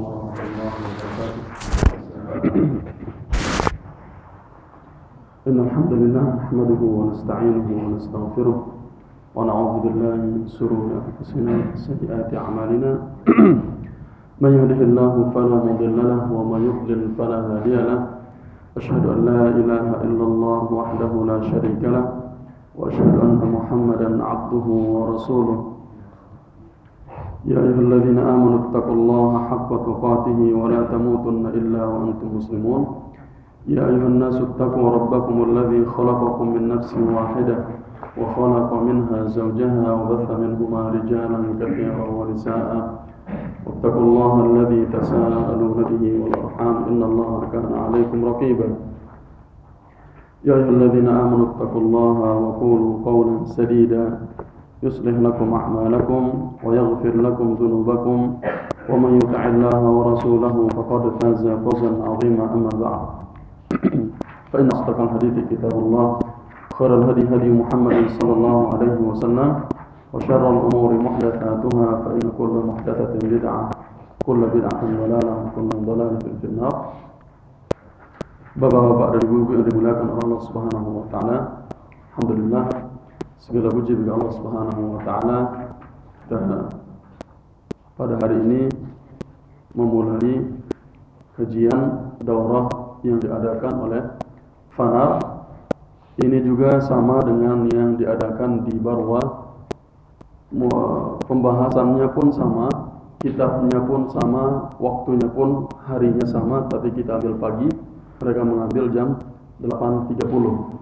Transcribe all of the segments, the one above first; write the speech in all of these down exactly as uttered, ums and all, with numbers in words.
warahmatullahi wabarakatuh. Innal hamdalillah nahmaduhu wa nasta'inuhu wa nastaghfiruh wa na'udzu billahi min shururi anfusina wa sayyiati a'malina. Man yahdihillahu fala mudilla lahu wa man yudlil fala hadiya lahu. Asyhadu an la ilaha illallah wahdahu la syarika lahu wa asyhadu anna Muhammadan 'abduhu wa rasuluh. يا أيها الذين آمنوا اتقوا الله حق تقاته ولا تموتن إلا وأنتم مسلمون. يا أيها الناس اتقوا ربكم الذي خلقكم من نفس واحدة وخلق منها زوجها وبث منهما رجالا كثيرا ونساء واتقوا الله الذي تساءلون به والأرحام إن الله كان عليكم رقيبا. يا أيها الذين آمنوا اتقوا الله وقولوا قولا سديدا يصلح لكم أعمالكم ويغفر لكم ذنوبكم ومن يطع الله ورسوله فقد فاز فوزا عظيما. أما بعد فإن أصدق الحديث كتاب الله خير الهدي هدي محمد صلى الله عليه وسلم وشر الأمور محدثاتها فإن كل محدثة بدعة كل بدعة ضلالة وكل ضلالة في النار. Bapak-bapak dan ibu-ibu yang dimuliakan Allah Subhanahu wa taala, alhamdulillah segala puji bagi Allah Subhanahu wa taala. Dan pada hari ini memulai kajian daurah yang diadakan oleh Fanar. Ini juga sama dengan yang diadakan di Barwa. Pembahasannya pun sama, kitabnya pun sama, waktunya pun harinya sama, tapi kita ambil pagi, mereka mengambil jam delapan tiga puluh.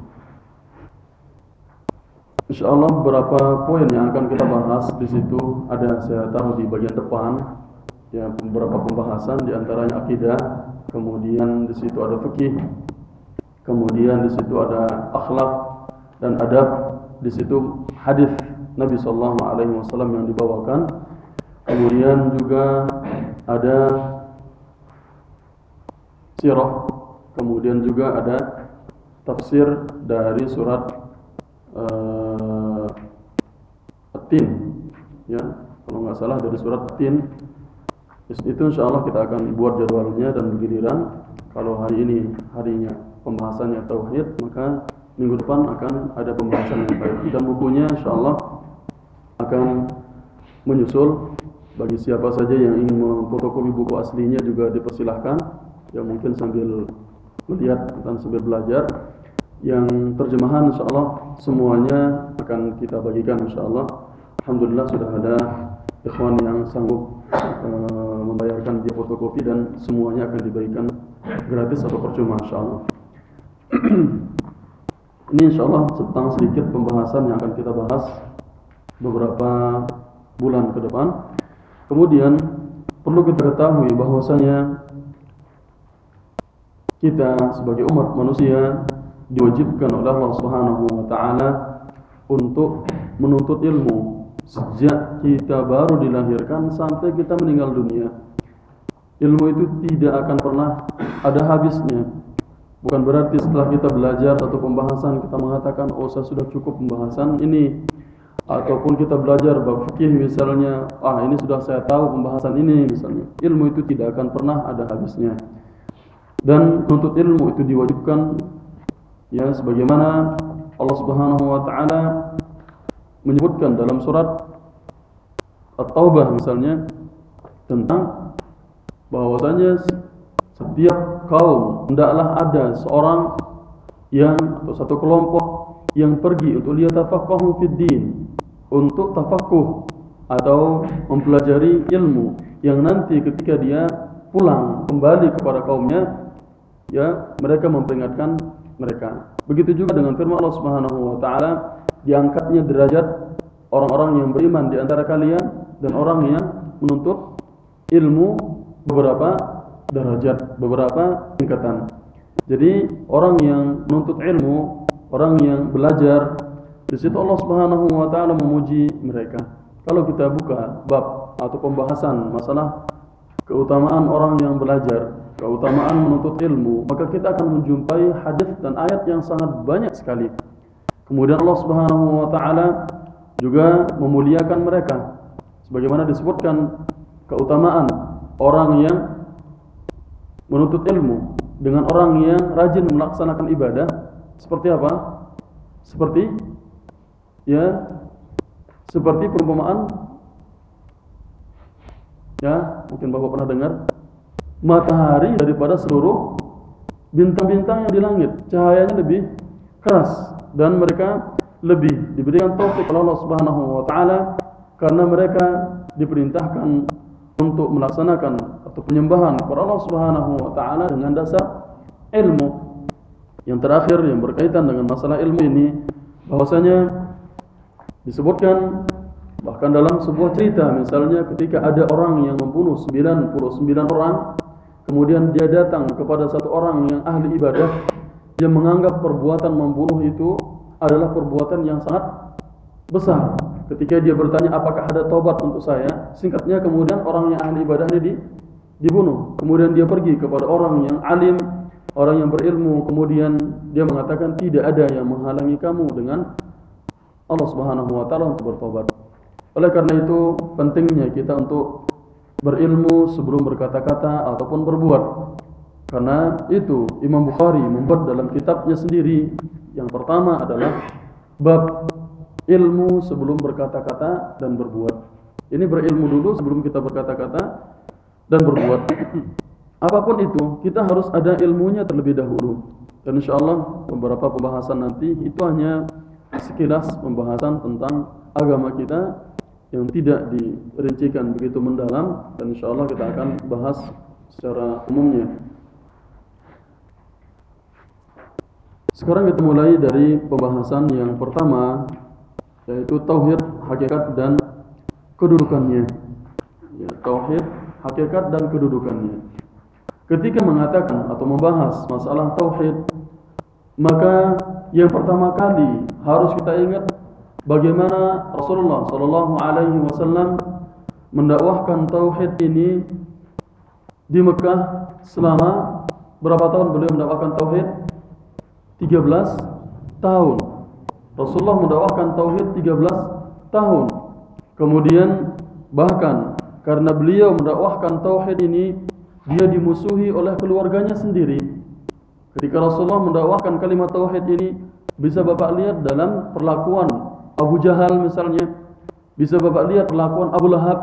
Insyaallah beberapa poin yang akan kita bahas di situ ada saya taruh di bagian depan, ya, beberapa pembahasan di antaranya akidah, kemudian di situ ada fikih, kemudian di situ ada akhlak dan adab, di situ hadis Nabi sallallahu alaihi wasallam yang dibawakan, kemudian juga ada sirah, kemudian juga ada tafsir dari surat Uh, At-Tin, ya, kalau nggak salah dari surat At-Tin. Itu insya Allah kita akan buat jadwalnya dan bergiliran. Kalau hari ini harinya pembahasannya tauhid, maka minggu depan akan ada pembahasan yang lain. Dan bukunya insya Allah akan menyusul. Bagi siapa saja yang ingin memfotokopi buku aslinya juga dipersilahkan, ya, mungkin sambil melihat dan sambil belajar. Yang terjemahan insyaallah semuanya akan kita bagikan insyaallah. Alhamdulillah sudah ada ikhwan yang sanggup uh, membayarkan dia fotokopi dan semuanya akan dibagikan gratis atau percuma insyaallah. Ini insyaallah tentang sedikit pembahasan yang akan kita bahas beberapa bulan ke depan. Kemudian perlu kita ketahui bahwasanya kita sebagai umat manusia diwajibkan oleh Allah Subhanahu wa taala untuk menuntut ilmu sejak kita baru dilahirkan sampai kita meninggal dunia. Ilmu itu tidak akan pernah ada habisnya. Bukan berarti setelah kita belajar satu pembahasan kita mengatakan, oh saya sudah cukup pembahasan ini, ataupun kita belajar bab fikih misalnya, ah ini sudah saya tahu pembahasan ini misalnya. Ilmu itu tidak akan pernah ada habisnya. Dan menuntut ilmu itu diwajibkan, ya, sebagaimana Allah Subhanahu wa taala menyebutkan dalam surat At-Taubah misalnya tentang bahwasanya setiap kaum hendaklah ada seorang yang atau satu kelompok yang pergi untuk liyatafaqahu fid din, untuk tafakuh atau mempelajari ilmu yang nanti ketika dia pulang kembali kepada kaumnya, ya, mereka memperingatkan mereka. Begitu juga dengan firman Allah Subhanahu wa taala, diangkatnya derajat orang-orang yang beriman di antara kalian dan orang yang menuntut ilmu beberapa derajat, beberapa tingkatan. Jadi orang yang menuntut ilmu, orang yang belajar, di situ Allah Subhanahu wa taala memuji mereka. Kalau kita buka bab atau pembahasan masalah keutamaan orang yang belajar, keutamaan menuntut ilmu, maka kita akan menjumpai hadis dan ayat yang sangat banyak sekali. Kemudian Allah Subhanahu wa taala juga memuliakan mereka sebagaimana disebutkan keutamaan orang yang menuntut ilmu dengan orang yang rajin melaksanakan ibadah seperti apa? Seperti ya, seperti perumpamaan ya, mungkin Bapak pernah dengar, matahari daripada seluruh bintang-bintang yang di langit, cahayanya lebih keras dan mereka lebih diberikan taufik oleh Allah Subhanahu wa taala karena mereka diperintahkan untuk melaksanakan atau penyembahan kepada Allah Subhanahu wa taala dengan dasar ilmu. Yang terakhir yang berkaitan dengan masalah ilmu ini, bahwasanya disebutkan bahkan dalam sebuah cerita, misalnya ketika ada orang yang membunuh sembilan puluh sembilan orang, kemudian dia datang kepada satu orang yang ahli ibadah, dia menganggap perbuatan membunuh itu adalah perbuatan yang sangat besar. Ketika dia bertanya, apakah ada taubat untuk saya? Singkatnya, kemudian orang yang ahli ibadah ini dibunuh. Kemudian dia pergi kepada orang yang alim, orang yang berilmu, kemudian dia mengatakan, tidak ada yang menghalangi kamu dengan Allah Subhanahu wa taala untuk bertobat. Oleh karena itu, pentingnya kita untuk berilmu sebelum berkata-kata ataupun berbuat. Karena itu Imam Bukhari membuat dalam kitabnya sendiri, yang pertama adalah bab ilmu sebelum berkata-kata dan berbuat. Ini berilmu dulu sebelum kita berkata-kata dan berbuat. Apapun itu, kita harus ada ilmunya terlebih dahulu. Dan insyaallah beberapa pembahasan nanti itu hanya sekilas pembahasan tentang agama kita yang tidak dirincikan begitu mendalam, dan insyaallah kita akan bahas secara umumnya. Sekarang kita mulai dari pembahasan yang pertama, yaitu tauhid, hakikat dan kedudukannya. Ya, tauhid, hakikat dan kedudukannya. Ketika mengatakan atau membahas masalah tauhid, maka yang pertama kali harus kita ingat bagaimana Rasulullah sallallahu alaihi wasallam mendakwahkan tauhid ini di Mekah selama berapa tahun beliau mendakwahkan tauhid? tiga belas tahun. Rasulullah mendakwahkan tauhid tiga belas tahun. Kemudian bahkan karena beliau mendakwahkan tauhid ini, dia dimusuhi oleh keluarganya sendiri. Ketika Rasulullah mendakwahkan kalimat tauhid ini, bisa Bapak lihat dalam perlakuan Abu Jahal misalnya, bisa Bapak lihat perlakuan Abu Lahab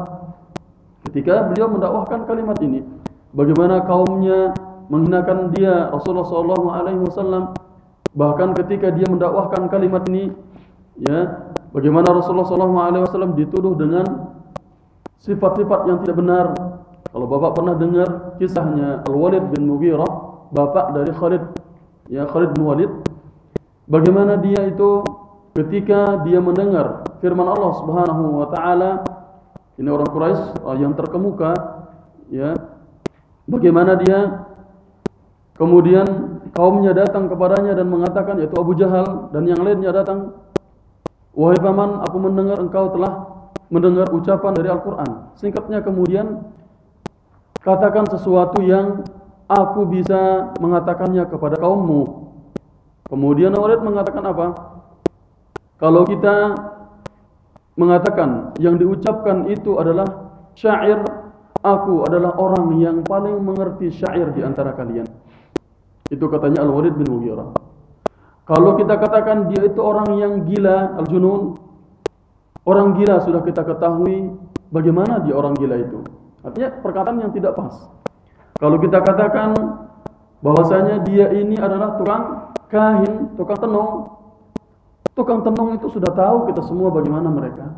ketika beliau mendakwahkan kalimat ini, bagaimana kaumnya menghinakan dia Rasulullah sallallahu alaihi wasallam. Bahkan ketika dia mendakwahkan kalimat ini, ya, bagaimana Rasulullah sallallahu alaihi wasallam dituduh dengan sifat-sifat yang tidak benar. Kalau Bapak pernah dengar kisahnya Al-Walid bin Mughirah, bapak dari Khalid, ya, Khalid bin Walid, bagaimana dia itu ketika dia mendengar firman Allah Subhanahu wa taala, ini orang Quraisy yang terkemuka, ya, bagaimana dia kemudian kaumnya datang kepadanya dan mengatakan, yaitu Abu Jahal dan yang lainnya datang, wahai paman, aku mendengar engkau telah mendengar ucapan dari Al-Quran. Singkatnya, kemudian katakan sesuatu yang aku bisa mengatakannya kepada kaummu. Kemudian Walid mengatakan apa? Kalau kita mengatakan yang diucapkan itu adalah syair, aku adalah orang yang paling mengerti syair di antara kalian. Itu katanya Al-Walid bin Mughirah. Kalau kita katakan dia itu orang yang gila, al-junun, orang gila sudah kita ketahui bagaimana dia orang gila itu. Artinya perkataan yang tidak pas. Kalau kita katakan bahwasanya dia ini adalah tukang kahin, tukang tenung, tukang tenung itu sudah tahu kita semua bagaimana mereka.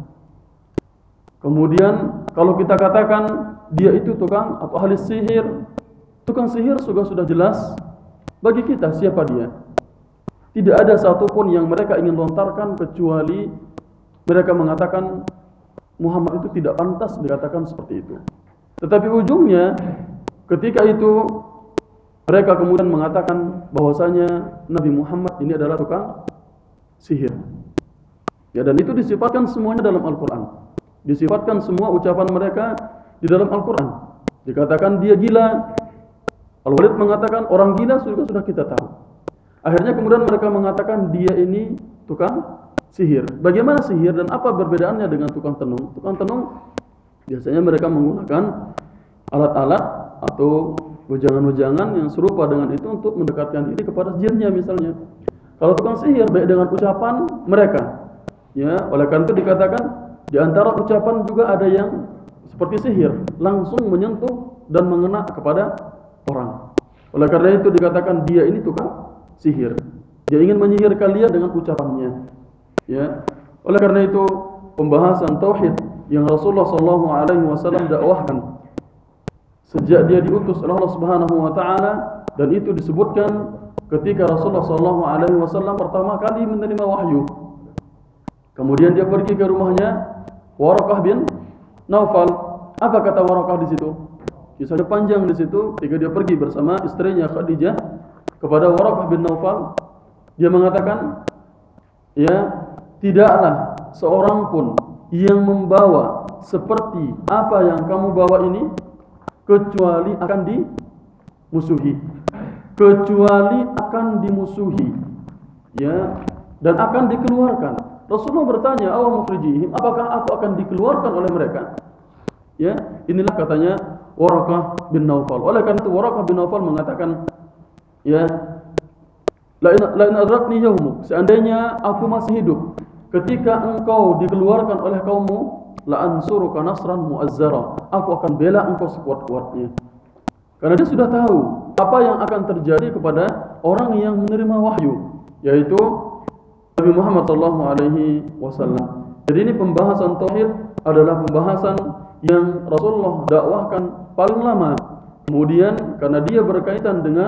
Kemudian kalau kita katakan dia itu tukang atau ahli sihir, tukang sihir juga sudah jelas bagi kita siapa dia. Tidak ada satupun yang mereka ingin lontarkan kecuali mereka mengatakan Muhammad itu tidak pantas dikatakan seperti itu. Tetapi ujungnya ketika itu mereka kemudian mengatakan bahwasanya Nabi Muhammad ini adalah tukang sihir. Ya, dan itu disifatkan semuanya dalam Al-Quran. Disifatkan semua ucapan mereka di dalam Al-Quran. Dikatakan dia gila. Al-Walid mengatakan orang gila sudah sudah kita tahu. Akhirnya kemudian mereka mengatakan dia ini tukang sihir. Bagaimana sihir dan apa perbedaannya dengan tukang tenung? Tukang tenung biasanya mereka menggunakan alat-alat atau wejangan-wejangan yang serupa dengan itu untuk mendekatkan diri kepada jinnya misalnya. Kalau tukang sihir baik dengan ucapan mereka, ya, oleh karena itu dikatakan di antara ucapan juga ada yang seperti sihir, langsung menyentuh dan mengena kepada orang. Oleh karena itu dikatakan dia ini tukang sihir. Dia ingin menyihir kalian dengan ucapannya. Ya. Oleh karena itu pembahasan tauhid yang Rasulullah sallallahu alaihi wasallam dakwahkan sejak dia diutus oleh Allah Subhanahu wa taala, dan itu disebutkan ketika Rasulullah sallallahu alaihi wasallam pertama kali menerima wahyu. Kemudian dia pergi ke rumahnya Waraqah bin Naufal. Apa kata Waraqah di situ? Kisahnya panjang di situ. Ketika dia pergi bersama istrinya Khadijah kepada Waraqah bin Naufal, dia mengatakan, ya, tidaklah seorang pun yang membawa seperti apa yang kamu bawa ini kecuali akan dimusuhi, kecuali akan dimusuhi, ya, dan akan dikeluarkan. Rasulullah bertanya, "Aw mukhrijihim, apakah aku akan dikeluarkan oleh mereka?" Ya, inilah katanya Waraqah bin Naufal. Oleh karena itu Waraqah bin Naufal mengatakan, ya, la in adrakni yaumuk, seandainya aku masih hidup ketika engkau dikeluarkan oleh kaummu, la ansuruka nasran muazzara, aku akan bela engkau sekuat-kuatnya. Karena dia sudah tahu apa yang akan terjadi kepada orang yang menerima wahyu, yaitu Nabi Muhammad sallallahu alaihi wasallam. Jadi ini pembahasan tauhid adalah pembahasan yang Rasulullah dakwahkan paling lama. Kemudian karena dia berkaitan dengan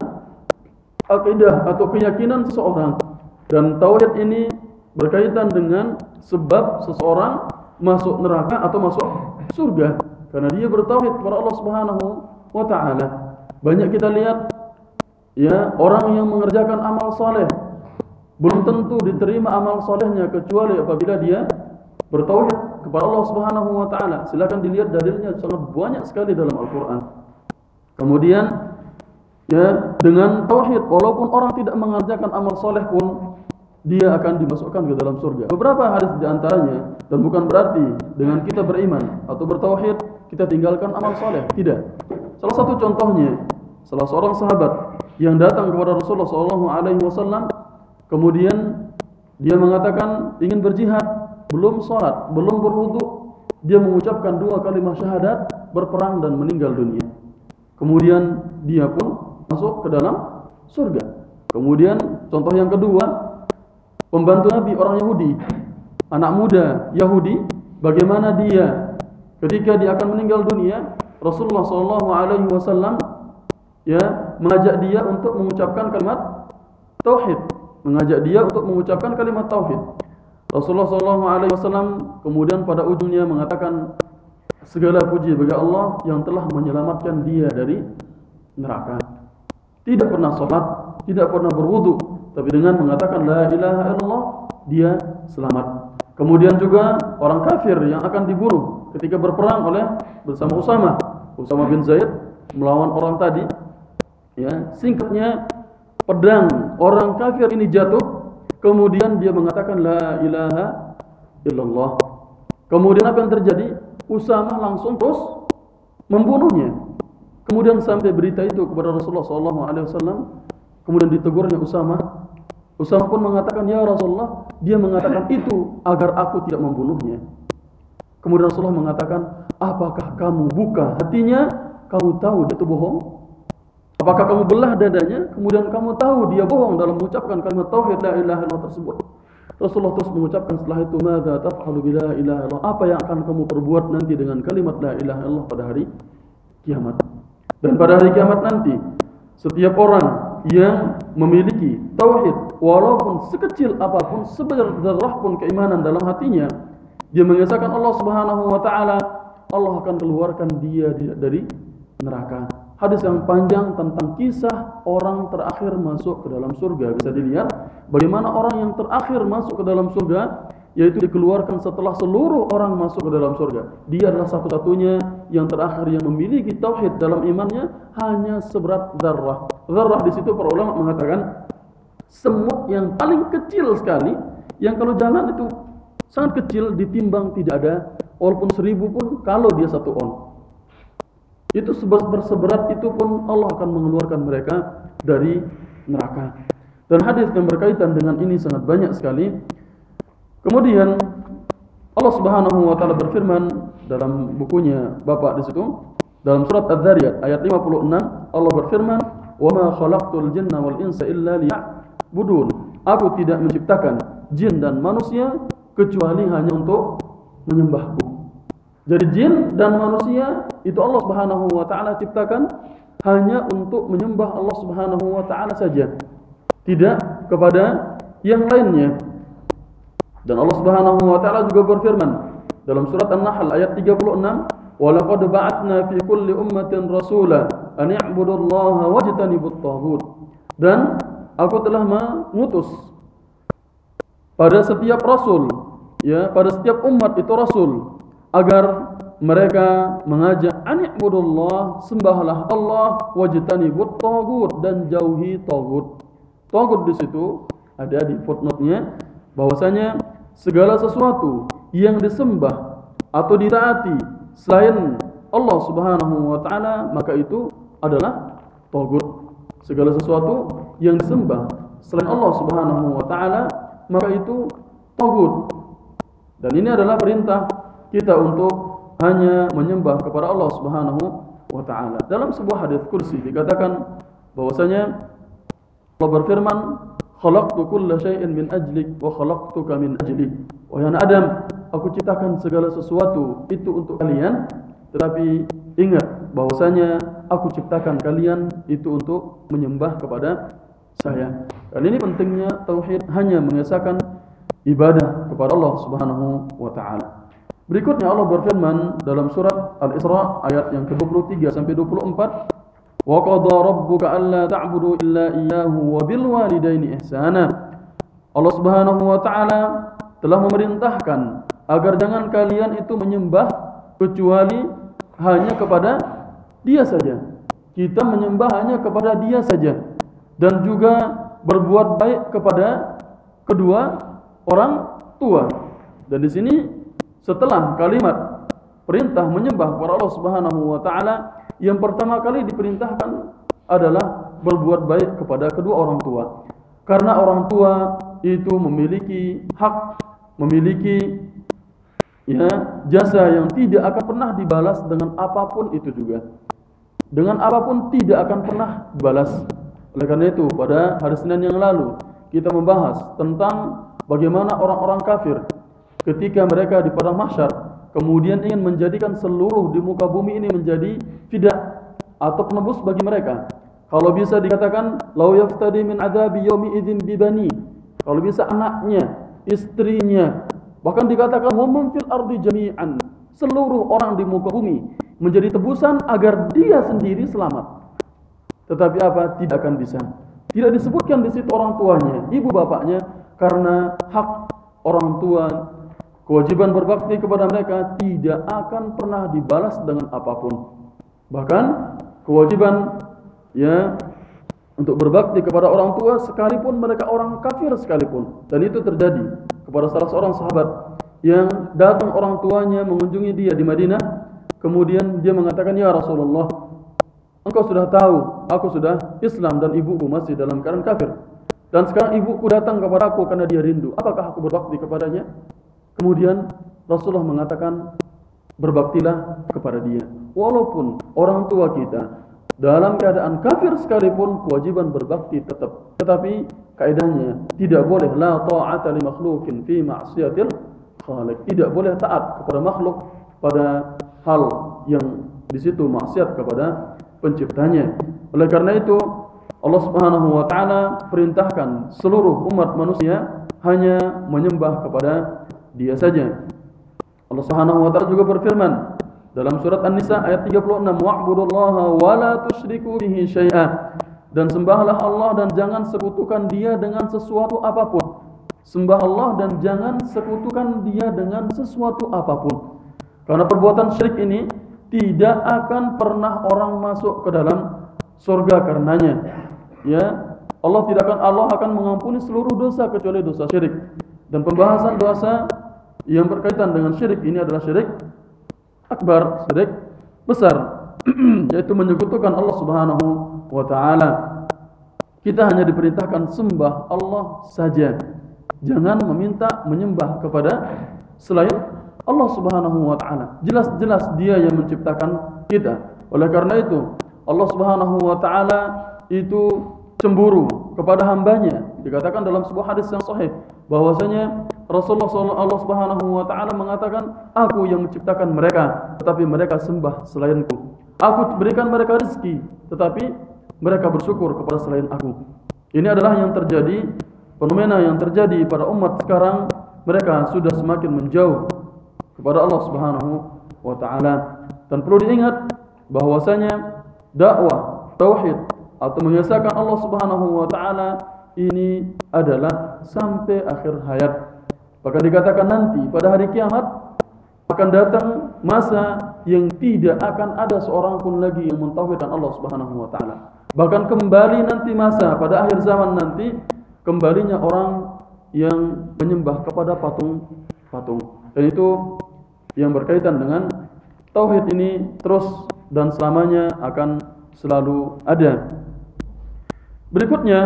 akidah atau keyakinan seseorang, dan tauhid ini berkaitan dengan sebab seseorang masuk neraka atau masuk surga karena dia bertauhid kepada Allah Subhanahu wa taala. Banyak kita lihat, ya, orang yang mengerjakan amal saleh belum tentu diterima amal solehnya kecuali apabila dia bertauhid kepada Allah Subhanahu wa taala. Silakan dilihat dalilnya sangat banyak sekali dalam Al-Qur'an. Kemudian, ya, dengan tauhid walaupun orang tidak mengerjakan amal soleh pun dia akan dimasukkan ke dalam surga. Beberapa hadis di antaranya, dan bukan berarti dengan kita beriman atau bertauhid kita tinggalkan amal soleh, tidak. Salah satu contohnya, salah seorang sahabat yang datang kepada Rasulullah sallallahu alaihi wasallam, kemudian dia mengatakan ingin berjihad, belum sholat, belum berwudu, dia mengucapkan dua kalimat syahadat, berperang dan meninggal dunia. Kemudian dia pun masuk ke dalam surga. Kemudian contoh yang kedua, pembantu Nabi orang Yahudi, anak muda Yahudi, bagaimana dia ketika dia akan meninggal dunia, Rasulullah sallallahu alaihi wasallam, ya, mengajak dia untuk mengucapkan kalimat tauhid, mengajak dia untuk mengucapkan kalimat tauhid. Rasulullah sallallahu alaihi wasallam kemudian pada ujungnya mengatakan, segala puji bagi Allah yang telah menyelamatkan dia dari neraka. Tidak pernah sholat, tidak pernah berwudu, tapi dengan mengatakan la ilaha illallah dia selamat. Kemudian juga orang kafir yang akan dibunuh ketika berperang oleh bersama Usama, Usama bin Zaid melawan orang tadi, ya, singkatnya pedang orang kafir ini jatuh, kemudian dia mengatakan la ilaha illallah. Kemudian apa yang terjadi? Usama langsung terus membunuhnya. Kemudian sampai berita itu kepada Rasulullah sallallahu alaihi wasallam, kemudian ditegurnya Usama. Usama pun mengatakan, ya Rasulullah, dia mengatakan itu agar aku tidak membunuhnya. Kemudian Rasulullah mengatakan, apakah kamu buka hatinya, kamu tahu dia itu bohong? Apakah kamu belah dadanya, kemudian kamu tahu dia bohong dalam mengucapkan kalimat tauhid la ilaha illallah tersebut? Rasulullah terus mengucapkan setelah itu, madza taf'alu bi la ilaha illallah, apa yang akan kamu perbuat nanti dengan kalimat la ilaha illallah pada hari kiamat? Dan pada hari kiamat nanti, setiap orang yang memiliki tauhid, walaupun sekecil apapun, sebesar zarrah pun keimanan dalam hatinya, dia mengesahkan Allah Subhanahu wa taala, Allah akan keluarkan dia dari neraka. Hadis yang panjang tentang kisah orang terakhir masuk ke dalam surga. Bisa dilihat bagaimana orang yang terakhir masuk ke dalam surga, yaitu dikeluarkan setelah seluruh orang masuk ke dalam surga. Dia adalah satu-satunya yang terakhir yang memiliki tauhid dalam imannya hanya seberat zarrah. Zarrah di situ para ulama mengatakan semut yang paling kecil sekali, yang kalau jalan itu sangat kecil, ditimbang tidak ada, walaupun seribu pun kalau dia satu on. itu seberat itu pun Allah akan mengeluarkan mereka dari neraka. Dan hadis yang berkaitan dengan ini sangat banyak sekali. Kemudian Allah Subhanahu wa taala berfirman dalam bukunya Bapak di situ, dalam surat Az-Zariyat ayat lima puluh enam, Allah berfirman, "Wa ma khalaqtul jinna wal insa illa liya'budun." Aku tidak menciptakan jin dan manusia kecuali hanya untuk menyembahku. Jadi jin dan manusia itu Allah Subhanahu wa taala ciptakan hanya untuk menyembah Allah Subhanahu wa taala saja, tidak kepada yang lainnya. Dan Allah Subhanahu wa taala juga berfirman dalam surat An-Nahl ayat tiga puluh enam, "Wa laqad ba'atsna fi kulli ummatin rasula an i'budullaha wajtanibut taghut." Dan aku telah mengutus pada setiap rasul, ya, pada setiap umat itu rasul, agar mereka mengajak an i'budullah, sembahlah Allah, wajtanibut taghut, dan jauhi taghut. Taghut di situ ada di footnote-nya bahwasanya segala sesuatu yang disembah atau ditaati selain Allah Subhanahu wa taala maka itu adalah taghut. Segala sesuatu yang disembah selain Allah Subhanahu wa taala maka itu taghut. Dan ini adalah perintah kita untuk hanya menyembah kepada Allah Subhanahu wa taala. Dalam sebuah hadis kursi dikatakan bahwasanya Allah berfirman, "Khalaqtu kulla syai'in min ajlik wa khalaqtuka min ajli." Wahai anak Adam, aku ciptakan segala sesuatu itu untuk kalian, tetapi ingat bahwasanya aku ciptakan kalian itu untuk menyembah kepada saya. Dan ini pentingnya tauhid, hanya mengesahkan ibadah kepada Allah Subhanahu wa taala. Berikutnya Allah berfirman dalam surat Al-Isra ayat yang ke dua puluh tiga sampai dua puluh empat, "Wa qadha rabbuka alla ta'budu illa iyyahu wa bil walidaini ihsana." Allah Subhanahu wa taala telah memerintahkan agar jangan kalian itu menyembah kecuali hanya kepada Dia saja. Kita menyembah hanya kepada Dia saja, dan juga berbuat baik kepada kedua orang tua. Dan di sini setelah kalimat perintah menyembah kepada Allah Subhanahu wa taala, yang pertama kali diperintahkan adalah berbuat baik kepada kedua orang tua. Karena orang tua itu memiliki hak, memiliki ya jasa yang tidak akan pernah dibalas dengan apapun itu juga. Dengan apapun tidak akan pernah dibalas. Oleh karena itu pada hari Senin yang lalu kita membahas tentang bagaimana orang-orang kafir ketika mereka di padang mahsyar kemudian ingin menjadikan seluruh di muka bumi ini menjadi fidah atau penebus bagi mereka. Kalau bisa dikatakan lau yaftadi min adzabi yaumi idzin bibani. Kalau bisa anaknya, istrinya, bahkan dikatakan wa man fil ardi jami'an, seluruh orang di muka bumi menjadi tebusan agar dia sendiri selamat. Tetapi apa? Tidak akan bisa. Tidak disebutkan di situ orang tuanya, ibu bapaknya, karena hak orang tua, kewajiban berbakti kepada mereka tidak akan pernah dibalas dengan apapun. Bahkan kewajiban ya untuk berbakti kepada orang tua sekalipun mereka orang kafir sekalipun. Dan itu terjadi kepada salah seorang sahabat yang datang orang tuanya mengunjungi dia di Madinah. Kemudian dia mengatakan, "Ya Rasulullah, engkau sudah tahu aku sudah Islam dan ibuku masih dalam keadaan kafir. Dan sekarang ibuku datang kepada aku karena dia rindu. Apakah aku berbakti kepadanya?" Kemudian Rasulullah mengatakan, berbaktilah kepada dia. Walaupun orang tua kita dalam keadaan kafir sekalipun, kewajiban berbakti tetap. Tetapi kaidahnya tidak boleh la ta'ata li makhluqin fi ma'siyatil khaliq. Tidak boleh taat kepada makhluk pada hal yang di situ maksiat kepada penciptanya. Oleh karena itu Allah Subhanahu wa taala perintahkan seluruh umat manusia hanya menyembah kepada Dia saja. Allah Subhanahu wa taala juga berfirman dalam surat An-Nisa ayat tiga puluh enam, "Wa'budullaha wa la tusyriku bihi syai'a." Dan sembahlah Allah dan jangan sekutukan Dia dengan sesuatu apapun. Sembah Allah dan jangan sekutukan Dia dengan sesuatu apapun. Karena perbuatan syirik ini tidak akan pernah orang masuk ke dalam surga karenanya. Ya, Allah tidak akan Allah akan mengampuni seluruh dosa kecuali dosa syirik. Dan pembahasan dosa yang berkaitan dengan syirik ini adalah syirik akbar, syirik besar. yaitu menyekutukan Allah Subhanahu wa taala. Kita hanya diperintahkan sembah Allah saja. Jangan meminta menyembah kepada selain Allah Subhanahu wa taala. Jelas-jelas Dia yang menciptakan kita. Oleh karena itu, Allah Subhanahu wa taala itu cemburu kepada hambanya. Dikatakan dalam sebuah hadis yang sahih bahwasanya Rasulullah Allah Subhanahu wa taala mengatakan, "Aku yang menciptakan mereka, tetapi mereka sembah selainku. Aku berikan mereka rezeki, tetapi mereka bersyukur kepada selain aku." Ini adalah yang terjadi, fenomena yang terjadi pada umat sekarang. Mereka sudah semakin menjauh kepada Allah Subhanahu wa taala. Dan perlu diingat bahwasanya dakwah tauhid atau mengesahkan Allah Subhanahu wa taala ini adalah sampai akhir hayat. Bahkan dikatakan nanti pada hari kiamat akan datang masa yang tidak akan ada seorang pun lagi yang mentauhidkan Allah Subhanahu wa taala. Bahkan kembali nanti masa pada akhir zaman nanti kembalinya orang yang menyembah kepada patung-patung. Dan itu yang berkaitan dengan tauhid ini terus dan selamanya akan selalu ada. Berikutnya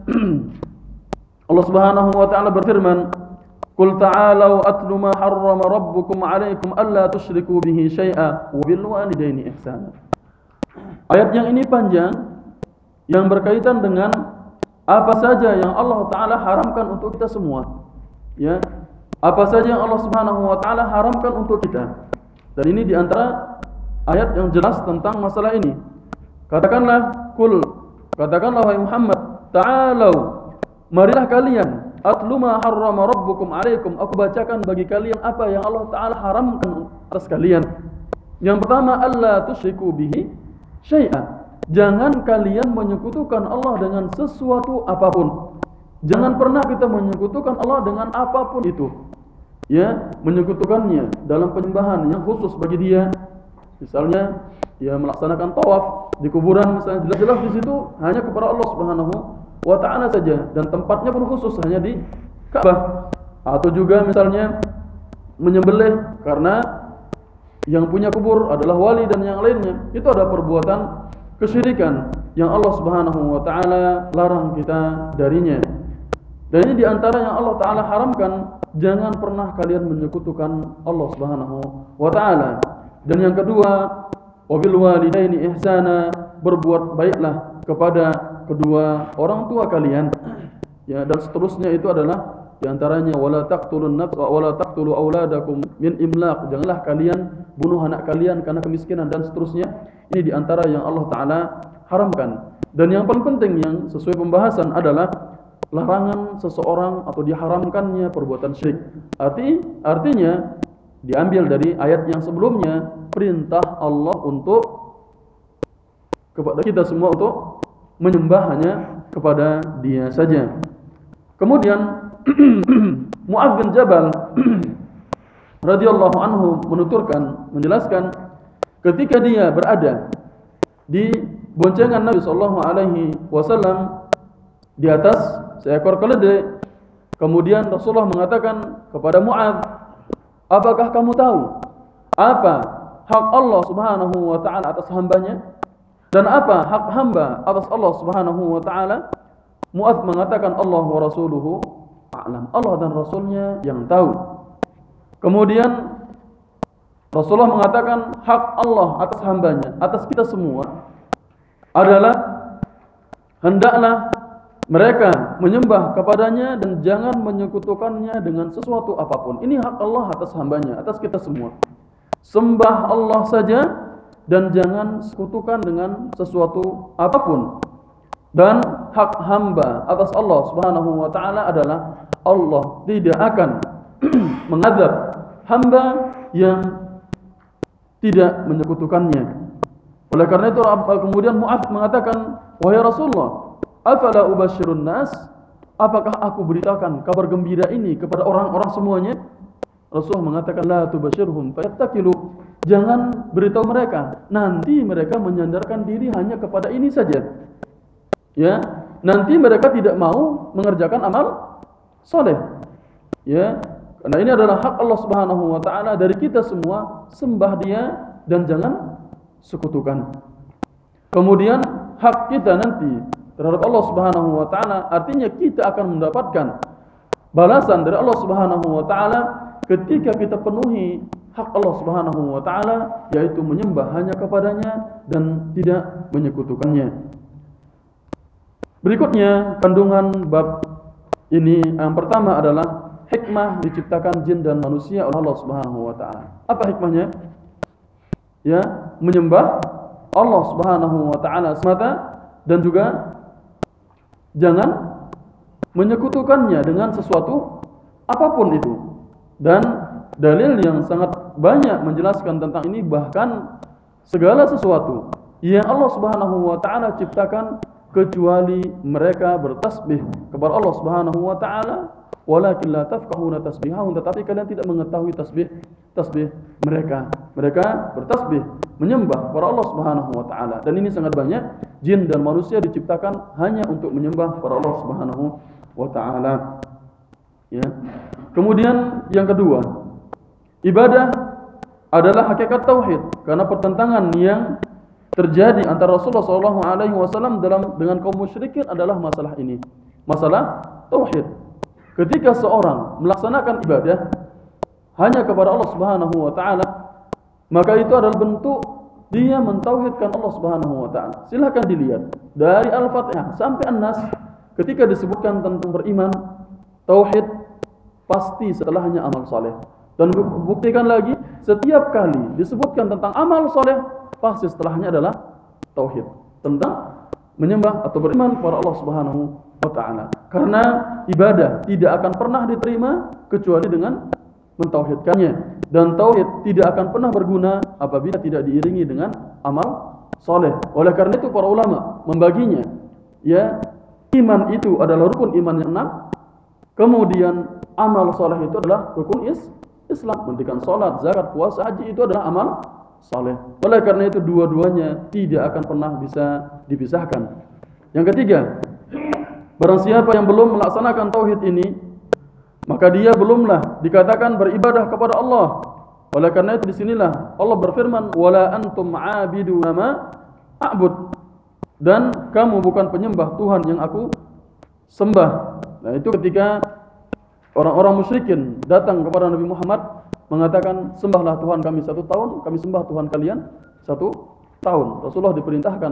Allah Subhanahu wa taala berfirman, "Qul ta'alu atlu ma harrama rabbukum 'alaikum alla tusyriku bihi syai'a wa bil walidaini ihsana." Ayat yang ini panjang, yang berkaitan dengan apa saja yang Allah taala haramkan untuk kita semua. Ya. Apa saja yang Allah Subhanahu wa taala haramkan untuk kita. Dan ini di antara ayat yang jelas tentang masalah ini. Katakanlah, "Qul," katakanlah wahai Muhammad, "Ta'alu, marilah kalian, atlu ma harrama rabbukum 'alaikum." Aku bacakan bagi kalian apa yang Allah taala haramkan atas kalian. Yang pertama, alla tusyriku bihi syai'an. Jangan kalian menyekutukan Allah dengan sesuatu apapun. Jangan pernah kita menyekutukan Allah dengan apapun itu. Ya, menyekutukannya dalam penyembahan yang khusus bagi Dia. Misalnya, ya melaksanakan tawaf di kuburan misalnya, jelas-jelas di situ hanya kepada Allah Subhanahu wa taala saja dan tempatnya pun khusus hanya di Ka'bah. Atau juga misalnya menyembelih karena yang punya kubur adalah wali dan yang lainnya. Itu ada perbuatan kesyirikan yang Allah Subhanahu wa taala larang kita darinya. Dan ini di antara yang Allah taala haramkan, jangan pernah kalian menyekutukan Allah Subhanahu wa taala. Dan yang kedua, wabil walidaini ihsana, berbuat baiklah kepada kedua orang tua kalian. Ya, dan seterusnya itu adalah di antaranya wala taqtulun nafsa wala taqtulu auladakum min imlaq. Janganlah kalian bunuh anak kalian karena kemiskinan dan seterusnya. Ini di antara yang Allah taala haramkan. Dan yang paling penting yang sesuai pembahasan adalah larangan seseorang atau diharamkannya perbuatan syirik. Arti artinya diambil dari ayat yang sebelumnya, perintah Allah untuk kepada kita semua untuk menyembah hanya kepada Dia saja. Kemudian Mu'adz bin Jabal radhiyallahu anhu menuturkan, menjelaskan ketika dia berada di boncengan Nabi sallallahu alaihi wasallam di atas seekor keledai, kemudian Rasulullah mengatakan kepada Mu'adz, "Apakah kamu tahu apa hak Allah Subhanahu wa taala atas hambanya dan apa hak hamba atas Allah Subhanahu wa taala?" Mu'adz mengatakan, "Allah wa rasuluhu a'lam." Allah dan Rasulnya yang tahu. Kemudian Rasulullah mengatakan hak Allah atas hambanya, atas kita semua adalah hendaklah mereka menyembah kepadanya dan jangan menyekutukannya dengan sesuatu apapun. Ini hak Allah atas hambanya, atas kita semua. Sembah Allah saja dan jangan sekutukan dengan sesuatu apapun. Dan hak hamba atas Allah Subhanahu wa taala adalah Allah tidak akan mengadab hamba yang tidak menyekutukannya. Oleh karena itu kemudian Mu'adz mengatakan, "Wahai Rasulullah, afala ubasyirun nas? Apakah aku beritakan kabar gembira ini kepada orang-orang semuanya?" Rasulullah mengatakan, "La tubasyirhum fayattakilu." Jangan beritahu mereka, nanti mereka menyandarkan diri hanya kepada ini saja. Ya, nanti mereka tidak mau mengerjakan amal soleh. Ya, karena ini adalah hak Allah Subhanahu wa taala dari kita semua, sembah Dia dan jangan sekutukan. Kemudian hak kita nanti terhadap Allah Subhanahu wa taala, artinya kita akan mendapatkan balasan dari Allah Subhanahu wa taala ketika kita penuhi hak Allah Subhanahu wa taala, yaitu menyembah hanya kepadanya dan tidak menyekutukannya. Berikutnya kandungan bab ini yang pertama adalah hikmah diciptakan jin dan manusia oleh Allah Subhanahu wa taala. Apa hikmahnya? Ya, menyembah Allah Subhanahu wa taala semata dan juga jangan menyekutukannya dengan sesuatu apapun itu. Dan dalil yang sangat banyak menjelaskan tentang ini, bahkan segala sesuatu yang Allah Subhanahu wa taala ciptakan kecuali mereka bertasbih kepada Allah Subhanahu wa taala, walakin la tafqahuna tasbihahum, tetapi kalian tidak mengetahui tasbih tasbih mereka. Mereka bertasbih menyembah kepada Allah Subhanahu wa taala, dan ini sangat banyak. Jin dan manusia diciptakan hanya untuk menyembah kepada Allah Subhanahu wa taala. Ya. Kemudian yang kedua, ibadah adalah hakikat tauhid, karena pertentangan yang terjadi antara Rasulullah shallallahu alaihi wasallam dalam dengan kaum musyrikin adalah masalah ini, masalah tauhid. Ketika seorang melaksanakan ibadah hanya kepada Allah Subhanahu wa taala, maka itu adalah bentuk dia mentauhidkan Allah Subhanahu wa taala. Silakan dilihat dari Al-Fatihah sampai An-Nas, ketika disebutkan tentang beriman, tauhid, pasti setelahnya amal soleh. Dan buktikan lagi, setiap kali disebutkan tentang amal soleh, pasti setelahnya adalah tauhid, tentang menyembah atau beriman kepada Allah Subhanahu wa taala. Karena ibadah tidak akan pernah diterima kecuali dengan mentauhidkannya, dan tauhid tidak akan pernah berguna apabila tidak diiringi dengan amal soleh. Oleh karena itu para ulama membaginya, ya, iman itu adalah rukun iman yang enam, kemudian amal soleh itu adalah rukun is Islam. Mendirikan sholat, zakat, puasa, haji itu adalah amal soleh. Oleh karena itu dua-duanya tidak akan pernah bisa dipisahkan. Yang ketiga, barang siapa yang belum melaksanakan tauhid ini, maka dia belumlah dikatakan beribadah kepada Allah. Oleh karena itu disinilah Allah berfirman, wala antum a'abiduna ma a'bud, dan kamu bukan penyembah Tuhan yang aku sembah. Nah, itu ketika orang-orang musyrikin datang kepada Nabi Muhammad mengatakan, sembahlah Tuhan kami satu tahun, kami sembah Tuhan kalian satu tahun. Rasulullah diperintahkan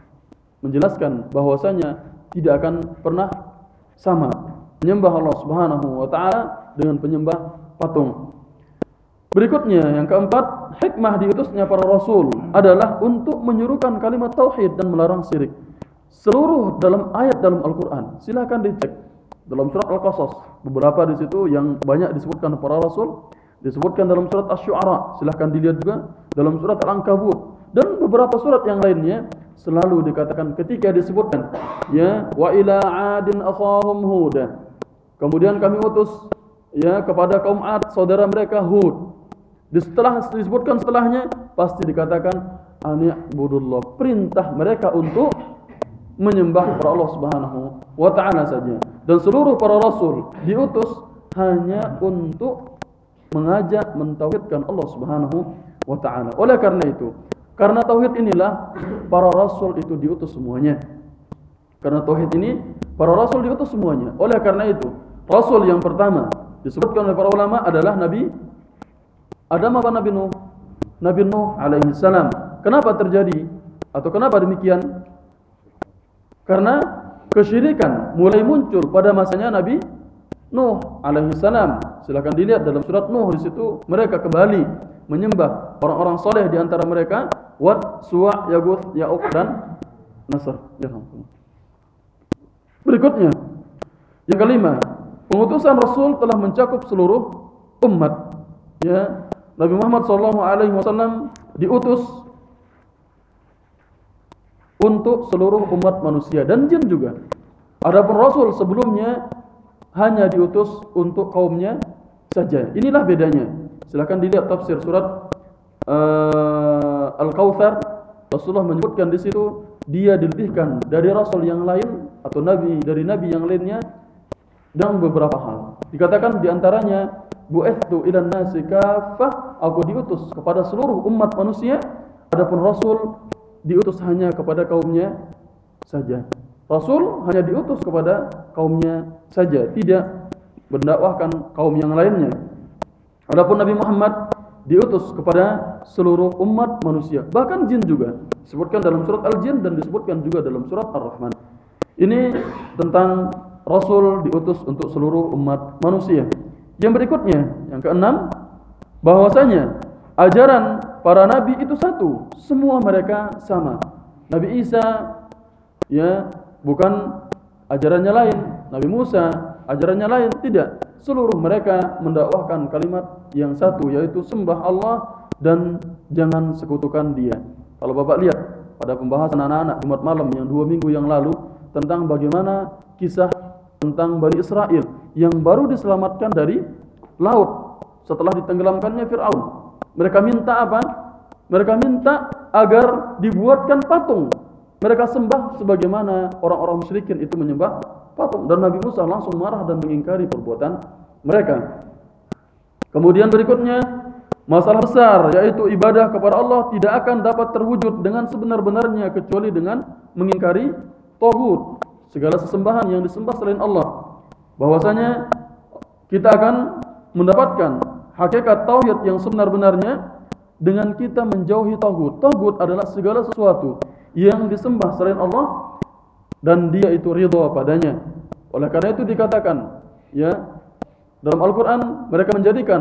menjelaskan bahwasanya tidak akan pernah sama menyembah Allah Subhanahu wa taala dengan penyembah patung. Berikutnya yang keempat, hikmah diutusnya para rasul adalah untuk menyuruhkan kalimat tauhid dan melarang syirik. Seluruh dalam ayat dalam Al-Qur'an, silakan dicek dalam surat Al-Qasas, beberapa di situ yang banyak disebutkan para rasul, disebutkan dalam surat Asy-Syu'ara, silakan dilihat juga dalam surat Al-Ankabut, dan beberapa surat yang lainnya selalu dikatakan ketika disebutkan, ya, wa ila 'adin akhahum Hud, kemudian kami utus, ya, kepada kaum Ad saudara mereka Hud. Setelah disebutkan setelahnya pasti dikatakan ani'budullah, perintah mereka untuk menyembah kepada Allah Subhanahu wa taala saja. Dan seluruh para rasul diutus hanya untuk mengajak mentauhidkan Allah Subhanahu wa taala. Oleh karena itu, karena tauhid inilah para rasul itu diutus semuanya. Karena tauhid ini para rasul diutus semuanya. Oleh karena itu, rasul yang pertama disebutkan oleh para ulama adalah Nabi Adam apa Nabi Nuh? Nabi Nuh alaihi salam. Kenapa terjadi atau kenapa demikian? Karena kesyirikan mulai muncul pada masanya Nabi Nuh alaihi salam. Silakan dilihat dalam surat Nuh, di situ mereka kembali menyembah orang-orang soleh di antara mereka, Wad, Suwa', Yaguth, Ya'uq dan Nasr. Ya, berikutnya, yang kelima, pengutusan Rasul telah mencakup seluruh umat. Ya, Nabi Muhammad shallallahu alaihi wasallam diutus untuk seluruh umat manusia dan jin juga. Adapun Rasul sebelumnya hanya diutus untuk kaumnya saja. Inilah bedanya. Silakan dilihat tafsir surat uh, Al-Kautsar. Rasulullah menyebutkan di situ dia dilebihkan dari rasul yang lain atau nabi dari nabi yang lainnya dalam beberapa hal. Dikatakan diantaranya, bu'ithtu ilan nasi kaffah, aku diutus kepada seluruh umat manusia. Adapun Rasul diutus hanya kepada kaumnya saja. Rasul hanya diutus kepada kaumnya saja, tidak mendakwahkan kaum yang lainnya. Adapun Nabi Muhammad diutus kepada seluruh umat manusia, bahkan jin juga. Disebutkan dalam surat Al-Jin dan disebutkan juga dalam surat Ar-Rahman. Ini tentang Rasul diutus untuk seluruh umat manusia. Yang berikutnya, yang keenam, bahwasanya ajaran para nabi itu satu, semua mereka sama. Nabi Isa, ya, bukan ajarannya lain. Nabi Musa ajarannya lain, tidak. Seluruh mereka mendakwahkan kalimat yang satu, yaitu sembah Allah dan jangan sekutukan Dia. Kalau Bapak lihat pada pembahasan anak-anak Jumat malam yang dua minggu yang lalu tentang bagaimana kisah tentang Bani Israel yang baru diselamatkan dari laut setelah ditenggelamkannya Fir'aun. Mereka minta apa? Mereka minta agar dibuatkan patung. Mereka sembah sebagaimana orang-orang musyrikin itu menyembah patung. Dan Nabi Musa langsung marah dan mengingkari perbuatan mereka. Kemudian berikutnya, masalah besar yaitu ibadah kepada Allah tidak akan dapat terwujud dengan sebenar-benarnya kecuali dengan mengingkari taghut, segala sesembahan yang disembah selain Allah. Bahwasanya kita akan mendapatkan hakikat tauhid yang sebenar-benarnya dengan kita menjauhi taghut. Taghut adalah segala sesuatu yang disembah selain Allah dan dia itu ridha padanya. Oleh karena itu dikatakan, ya, dalam Al-Quran mereka menjadikan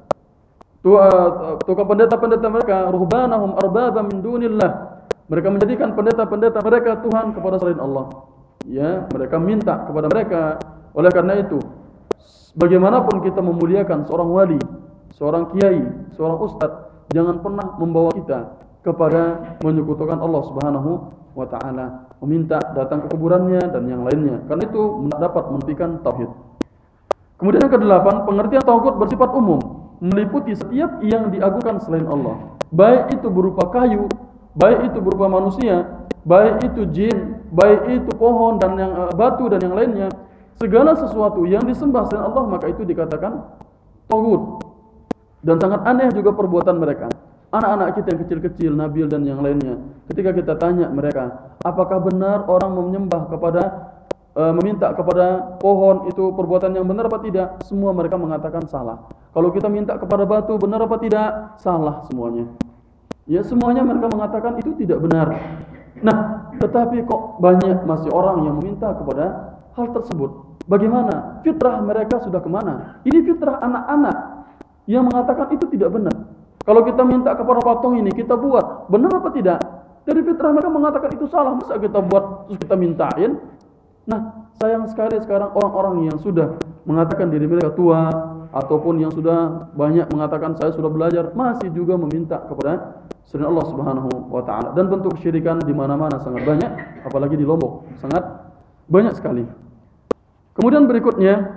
tukang pendeta-pendeta mereka ruhbanahum arbaba min dunillah. Mereka menjadikan pendeta-pendeta mereka Tuhan kepada selain Allah. Ya, mereka minta kepada mereka. Oleh karena itu, bagaimanapun kita memuliakan seorang wali, seorang kiai, seorang ustadz, jangan pernah membawa kita kepada menyekutukan Allah Subhanahu wa taala, meminta datang ke kuburannya dan yang lainnya. Karena itu dapat menepikan tauhid. Kemudian yang kedelapan, pengertian tauhid bersifat umum, meliputi setiap yang diagungkan selain Allah, baik itu berupa kayu, baik itu berupa manusia, baik itu jin, baik itu pohon dan yang uh, batu dan yang lainnya. Segala sesuatu yang disembah selain Allah maka itu dikatakan tauhid. Dan sangat aneh juga perbuatan mereka. Anak-anak kita yang kecil-kecil, Nabil dan yang lainnya, ketika kita tanya mereka, apakah benar orang menyembah kepada e, meminta kepada pohon itu perbuatan yang benar apa tidak? Semua mereka mengatakan salah. Kalau kita minta kepada batu, benar apa tidak? Salah semuanya. Ya, semuanya mereka mengatakan itu tidak benar. Nah, tetapi kok banyak masih orang yang meminta kepada hal tersebut. Bagaimana? Fitrah mereka sudah kemana? Ini fitrah anak-anak yang mengatakan itu tidak benar. Kalau kita minta kepada patung ini, kita buat, benar apa tidak? Dari fitrah mereka mengatakan itu salah. Masa kita buat terus kita mintain? Nah, sayang sekali sekarang orang-orang yang sudah mengatakan diri mereka tua ataupun yang sudah banyak mengatakan saya sudah belajar, masih juga meminta kepada selain Allah Subhanahu wa taala. Dan bentuk kesyirikan di mana-mana sangat banyak, apalagi di Lombok, sangat banyak sekali. Kemudian berikutnya,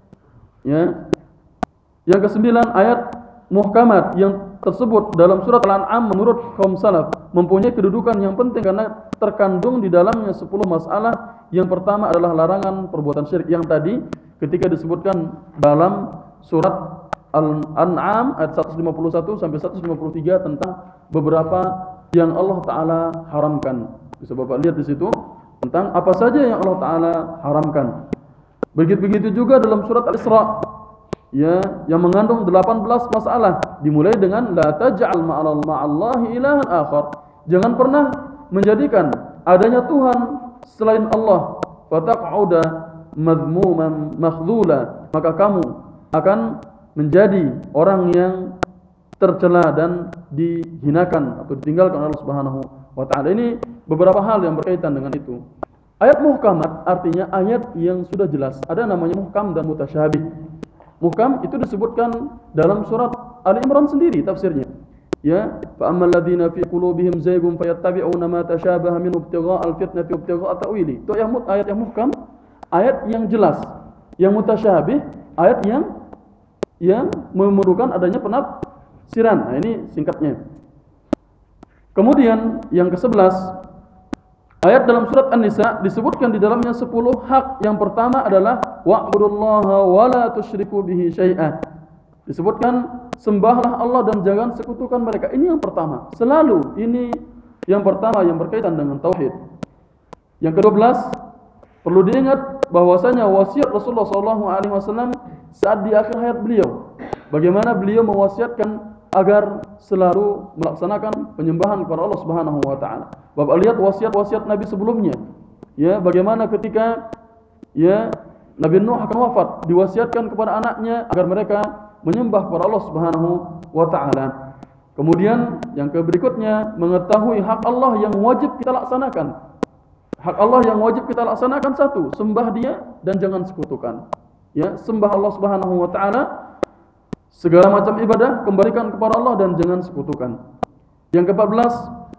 ya, yang kesembilan, ayat muhkamat yang tersebut dalam surat Al-An'am menurut kaum salaf mempunyai kedudukan yang penting karena terkandung di dalamnya sepuluh masalah. Yang pertama adalah larangan perbuatan syirik yang tadi ketika disebutkan dalam surat Al-An'am ayat seratus lima puluh satu sampai seratus lima puluh tiga tentang beberapa yang Allah taala haramkan. Bisa Bapak lihat di situ tentang apa saja yang Allah taala haramkan. Begitu-begitu juga dalam surat Al-Isra, ya, yang mengandung delapan belas masalah, dimulai dengan la taj'al ma'allahi ilahan akhar. Jangan pernah menjadikan adanya Tuhan selain Allah. Fataq'uda madhmuman makhdhula, maka kamu akan menjadi orang yang tercela dan dihinakan atau ditinggalkan oleh Allah Subhanahu wa taala. Ini beberapa hal yang berkaitan dengan itu. Ayat muhkamat artinya ayat yang sudah jelas. Ada namanya muhkam dan mutasyabih. Muhkam itu disebutkan dalam surat Ali Imran sendiri tafsirnya. Ya, fa ammal ladzina fi qulubihim zaygun fayattabi'una ma tashabaha minhu ibtigha'al fitnati wa ibtigha'a ta'wili. Itu ayat yang muhkam, ayat yang jelas. Yang mutasyabih, ayat yang yang memerlukan adanya penafsiran. Nah, ini singkatnya. Kemudian yang kesebelas, ayat dalam surat An-Nisa disebutkan di dalamnya sepuluh hak. Yang pertama adalah wa'budullaha wa la tusyriku bihi syai'ah. Disebutkan sembahlah Allah dan jangan sekutukan mereka. Ini yang pertama. Selalu ini yang pertama yang berkaitan dengan tauhid. Yang kedua belas, perlu diingat bahwasanya wasiat Rasulullah shallallahu alaihi wasallam saat di akhir hayat beliau, bagaimana beliau mewasiatkan agar selalu melaksanakan penyembahan kepada Allah Subhanahu wa taala. Bapak lihat wasiat-wasiat Nabi sebelumnya. Ya, bagaimana ketika ya Nabi Nuh akan wafat, diwasiatkan kepada anaknya agar mereka menyembah kepada Allah Subhanahu wa taala. Kemudian yang berikutnya, mengetahui hak Allah yang wajib kita laksanakan. Hak Allah yang wajib kita laksanakan satu, sembah Dia dan jangan sekutukan. Ya, sembah Allah Subhanahu wa taala, segala macam ibadah kembalikan kepada Allah dan jangan sekutukan. Yang keempat belas,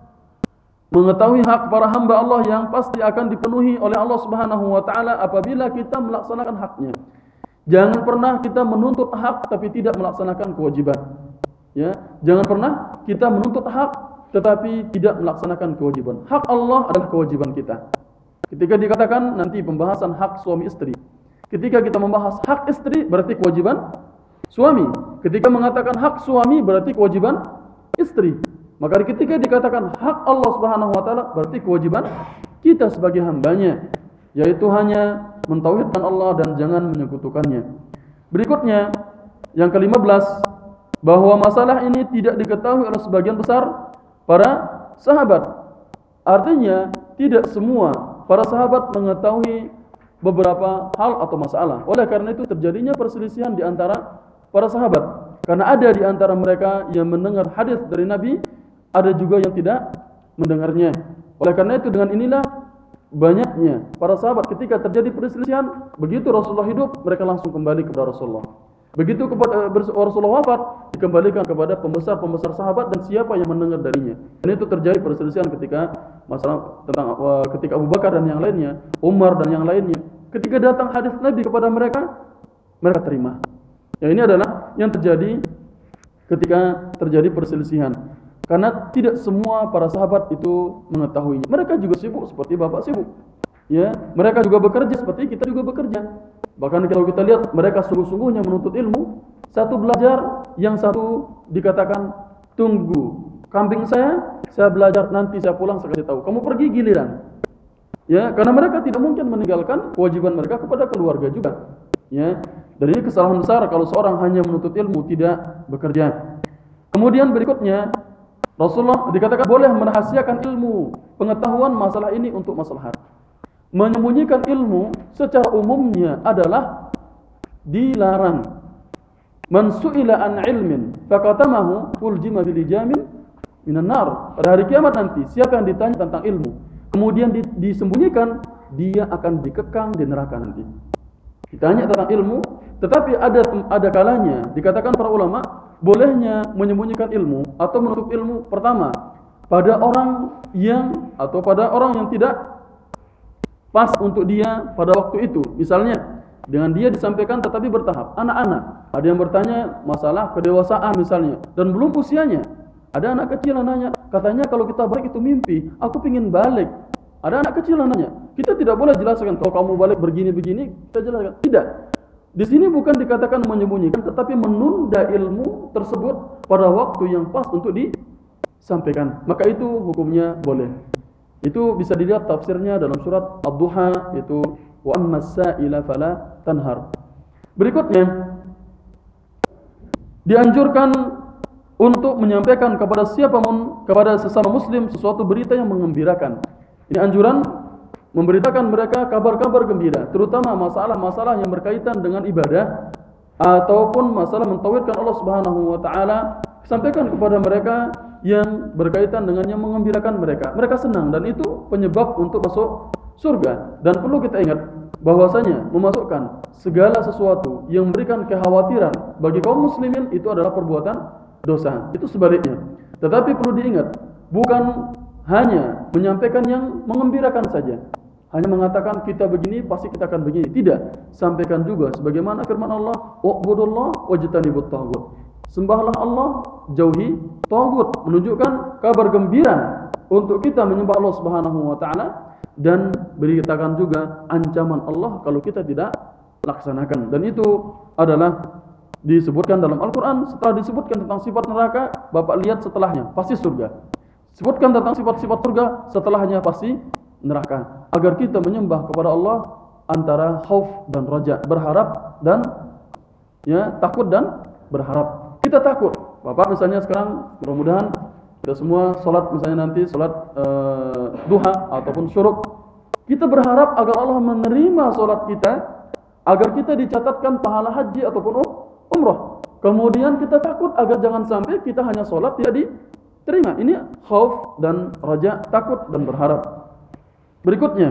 mengetahui hak para hamba Allah yang pasti akan dipenuhi oleh Allah Subhanahu wa taala apabila kita melaksanakan haknya. Jangan pernah kita menuntut hak tapi tidak melaksanakan kewajiban. Ya, jangan pernah kita menuntut hak tetapi tidak melaksanakan kewajiban. Hak Allah adalah kewajiban kita. Ketika dikatakan nanti pembahasan hak suami istri, ketika kita membahas hak istri berarti kewajiban suami. Ketika mengatakan hak suami berarti kewajiban istri. Maka ketika dikatakan hak Allah Subhanahu wa taala berarti kewajiban kita sebagai hambanya, yaitu hanya mentauhidkan Allah dan jangan menyekutukannya. Berikutnya yang kelima belas, bahwa masalah ini tidak diketahui oleh sebagian besar para sahabat. Artinya tidak semua para sahabat mengetahui beberapa hal atau masalah. Oleh karena itu terjadinya perselisihan di antara para sahabat. Karena ada di antara mereka yang mendengar hadis dari Nabi, ada juga yang tidak mendengarnya. Oleh karena itu dengan inilah banyaknya para sahabat ketika terjadi perselisihan, begitu Rasulullah hidup mereka langsung kembali kepada Rasulullah. Begitu kepada Rasulullah wafat, dikembalikan kepada pembesar-pembesar sahabat dan siapa yang mendengar darinya. Dan itu terjadi perselisihan ketika masalah tentang uh, ketika Abu Bakar dan yang lainnya, Umar dan yang lainnya. Ketika datang hadis Nabi kepada mereka, mereka terima. Ya, ini adalah yang terjadi ketika terjadi perselisihan. Karena tidak semua para sahabat itu mengetahuinya. Mereka juga sibuk seperti Bapak sibuk. Ya, mereka juga bekerja seperti kita juga bekerja. Bahkan kalau kita lihat mereka sungguh-sungguhnya menuntut ilmu, satu belajar, yang satu dikatakan tunggu kambing saya, saya belajar nanti saya pulang saya kasih tahu. Kamu pergi giliran. Ya, karena mereka tidak mungkin meninggalkan kewajiban mereka kepada keluarga juga. Ya, dan ini kesalahan besar kalau seorang hanya menuntut ilmu tidak bekerja. Kemudian berikutnya Rasulullah dikatakan boleh merahasiakan ilmu, pengetahuan masalah ini untuk maslahat. Menyembunyikan ilmu secara umumnya adalah dilarang. Man su'ila an ilmin faqatamahu uljima bil jamin minan nar. Pada hari kiamat nanti, siapa yang ditanya tentang ilmu kemudian disembunyikan, dia akan dikekang di neraka nanti. Ditanya tentang ilmu, tetapi ada ada kalanya dikatakan para ulama bolehnya menyembunyikan ilmu atau menutup ilmu pertama pada orang yang atau pada orang yang tidak pas untuk dia pada waktu itu. Misalnya dengan dia disampaikan tetapi bertahap. Anak-anak, ada yang bertanya masalah kedewasaan misalnya dan belum usianya. Ada anak kecil yang nanya, katanya kalau kita balik itu mimpi, aku pingin balik. Ada anak kecil yang nanya. Kita tidak boleh jelaskan kalau kamu balik begini-begini, kita jelaskan. Tidak. Di sini bukan dikatakan menyembunyikan, tetapi menunda ilmu tersebut pada waktu yang pas untuk disampaikan. Maka itu hukumnya boleh. Itu bisa dilihat tafsirnya dalam surat Ad-Duha, yaitu wa ammas sa'ila fala tanhar. Berikutnya dianjurkan untuk menyampaikan kepada siapapun, kepada sesama muslim sesuatu berita yang mengembirakan. Ini anjuran memberitakan mereka kabar-kabar gembira, terutama masalah-masalah yang berkaitan dengan ibadah ataupun masalah mentauhidkan Allah Subhanahu wa taala. Sampaikan kepada mereka yang berkaitan dengan yang mengembirakan mereka. Mereka senang dan itu penyebab untuk masuk surga. Dan perlu kita ingat bahwasanya memasukkan segala sesuatu yang memberikan kekhawatiran bagi kaum muslimin itu adalah perbuatan dosa. Itu sebaliknya. Tetapi perlu diingat, bukan hanya menyampaikan yang mengembirakan saja. Hanya mengatakan kita begini pasti kita akan begini. Tidak. Sampaikan juga sebagaimana firman Allah, "Wa'budullah wajtanibut taghut." Sembahlah Allah, jauhi taghut, menunjukkan kabar gembira untuk kita menyembah Allah Subhanahu wa taala dan beritakan juga ancaman Allah kalau kita tidak laksanakan. Dan itu adalah disebutkan dalam Al-Quran. Setelah disebutkan tentang sifat neraka, Bapak lihat setelahnya pasti surga. Sebutkan tentang sifat-sifat surga, setelahnya pasti neraka. Agar kita menyembah kepada Allah antara khauf dan raja, berharap dan ya takut dan berharap. Kita takut, Bapak misalnya sekarang mudah-mudahan kita semua sholat misalnya nanti sholat uh, duha ataupun syuruk, kita berharap agar Allah menerima sholat kita, agar kita dicatatkan pahala haji ataupun umrah. Kemudian kita takut agar jangan sampai kita hanya sholat tidak diterima. Ini khauf dan raja, takut dan berharap. Berikutnya,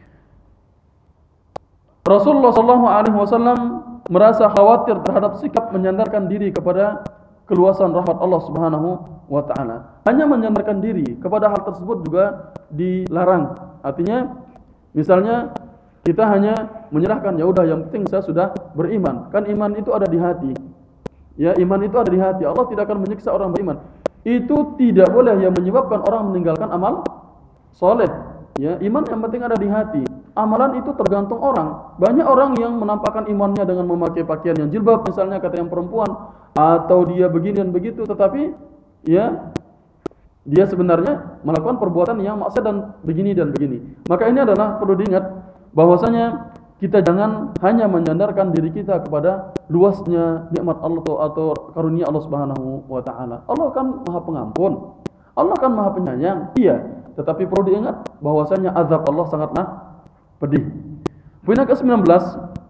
Rasulullah shallallahu alaihi wasallam merasa khawatir terhadap sikap menyandarkan diri kepada keluasan rahmat Allah Subhanahu wa taala. Hanya menyandarkan diri kepada hal tersebut juga dilarang. Artinya misalnya kita hanya menyerahkan, ya udah yang penting saya sudah beriman. Kan iman itu ada di hati. Ya, iman itu ada di hati. Allah tidak akan menyiksa orang beriman. Itu tidak boleh yang menyebabkan orang meninggalkan amal soleh. Ya, iman yang penting ada di hati. Amalan itu tergantung orang. Banyak orang yang menampakkan imannya dengan memakai pakaian yang jilbab, misalnya kata yang perempuan, atau dia begini dan begitu, tetapi ya dia sebenarnya melakukan perbuatan yang maksiat dan begini dan begini. Maka ini adalah perlu diingat bahwasanya kita jangan hanya menyandarkan diri kita kepada luasnya nikmat Allah atau karunia Allah Subhanahu wa taala. Allah kan Maha Pengampun. Allah kan Maha Penyayang. Iya, tetapi perlu diingat bahwasanya azab Allah sangatlah pedih. Poin ke sembilan belas,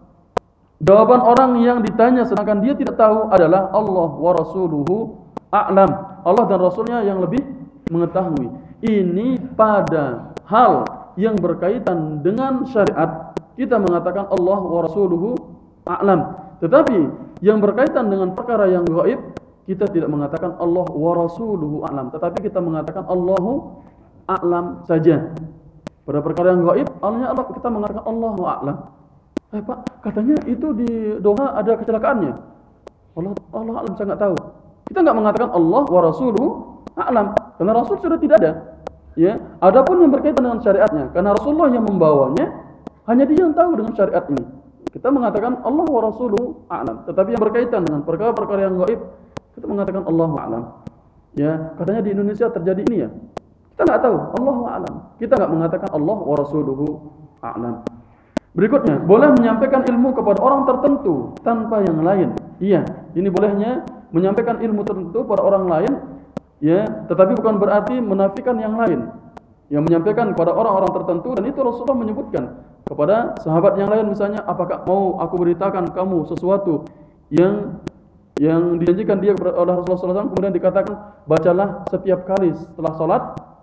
jawaban orang yang ditanya sedangkan dia tidak tahu adalah Allah wa rasuluhu a'lam. Allah dan Rasulnya yang lebih mengetahui. Ini pada hal yang berkaitan dengan syariat kita mengatakan Allah wa rasuluhu a'lam. Tetapi yang berkaitan dengan perkara yang gaib kita tidak mengatakan Allah wa rasuluhu a'lam, tetapi kita mengatakan Allahu a'lam saja. Pada perkara yang gaib, Allah kita mengatakan Allahu a'lam. Eh Pak, katanya itu di Doha ada kecelakaannya. Allah Allah a'lam, saya enggak tahu. Kita enggak mengatakan Allah wa rasuluhu a'lam, karena Rasul sudah tidak ada. Ya, adapun yang berkaitan dengan syariatnya, karena Rasulullah yang membawanya, hanya dia yang tahu dengan syariat ini. Kita mengatakan Allah wa rasuluhu a'lam. Tetapi yang berkaitan dengan perkara-perkara yang gaib, kita mengatakan Allahu a'lam. Ya, katanya di Indonesia terjadi ini ya. Kita enggak tahu, Allahu a'lam. Kita enggak mengatakan Allah wa rasuluhu a'lam. Berikutnya, boleh menyampaikan ilmu kepada orang tertentu tanpa yang lain. Iya, ini bolehnya menyampaikan ilmu tertentu pada orang lain, ya, tetapi bukan berarti menafikan yang lain. Yang menyampaikan kepada orang-orang tertentu, dan itu Rasulullah menyebutkan kepada sahabat yang lain, misalnya, apakah mau aku beritakan kamu sesuatu yang yang dijanjikan dia oleh Rasulullah shallallahu alaihi wasallam, kemudian dikatakan bacalah setiap kali setelah sholat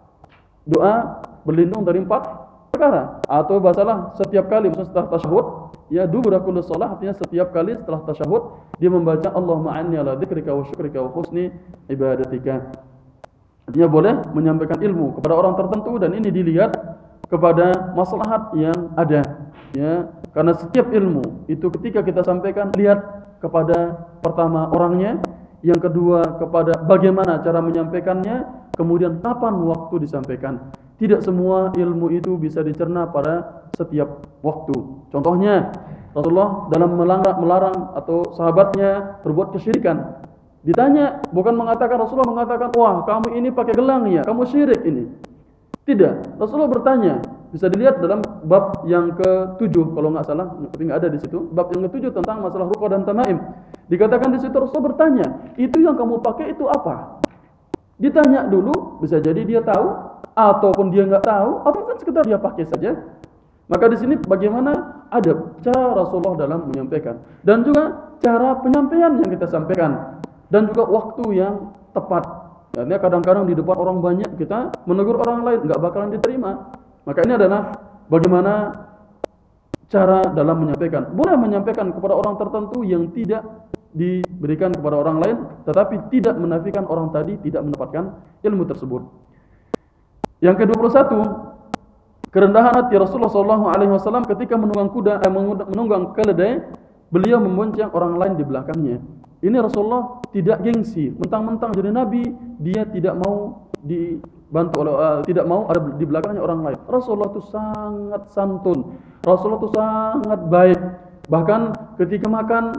doa berlindung dari empat perkara, atau bacalah setiap kali setelah tasyahud, ya dubura kulli shalah, artinya setiap kali setelah tasyahud dia membaca Allahumma a'inni ala dzikrika wa syukrika wa husni ibadatika. Artinya boleh menyampaikan ilmu kepada orang tertentu, dan ini dilihat kepada maslahat yang ada, ya, karena setiap ilmu itu ketika kita sampaikan lihat kepada pertama orangnya, yang kedua kepada bagaimana cara menyampaikannya, kemudian kapan waktu disampaikan. Tidak semua ilmu itu bisa dicerna pada setiap waktu. Contohnya, Rasulullah dalam melarang, melarang atau sahabatnya berbuat kesyirikan. Ditanya, bukan mengatakan, Rasulullah mengatakan, wah kamu ini pakai gelang ya, kamu syirik ini. Tidak, Rasulullah bertanya. Bisa dilihat dalam bab yang ketujuh kalau nggak salah, tapi nggak ada di situ. Bab yang ketujuh tentang masalah ruqyah dan tamaim. Dikatakan di situ Rasulullah bertanya, itu yang kamu pakai itu apa? Ditanya dulu, bisa jadi dia tahu, ataupun dia nggak tahu, atau kan sekedar dia pakai saja. Maka di sini bagaimana adab cara Rasulullah dalam menyampaikan, dan juga cara penyampaian yang kita sampaikan, dan juga waktu yang tepat. Karena kadang-kadang di depan orang banyak kita menegur orang lain nggak bakalan diterima. Maka ini adalah bagaimana cara dalam menyampaikan. Boleh menyampaikan kepada orang tertentu yang tidak diberikan kepada orang lain, tetapi tidak menafikan orang tadi tidak mendapatkan ilmu tersebut. Yang kedua puluh satu, kerendahan hati Rasulullah shallallahu alaihi wasallam ketika menunggang kuda, eh, menunggang keledai, beliau membonceng orang lain di belakangnya. Ini Rasulullah tidak gengsi, mentang-mentang jadi Nabi, dia tidak mau dibantu oleh, uh, tidak mau ada di belakangnya orang lain. Rasulullah itu sangat santun, Rasulullah itu sangat baik. Bahkan ketika makan,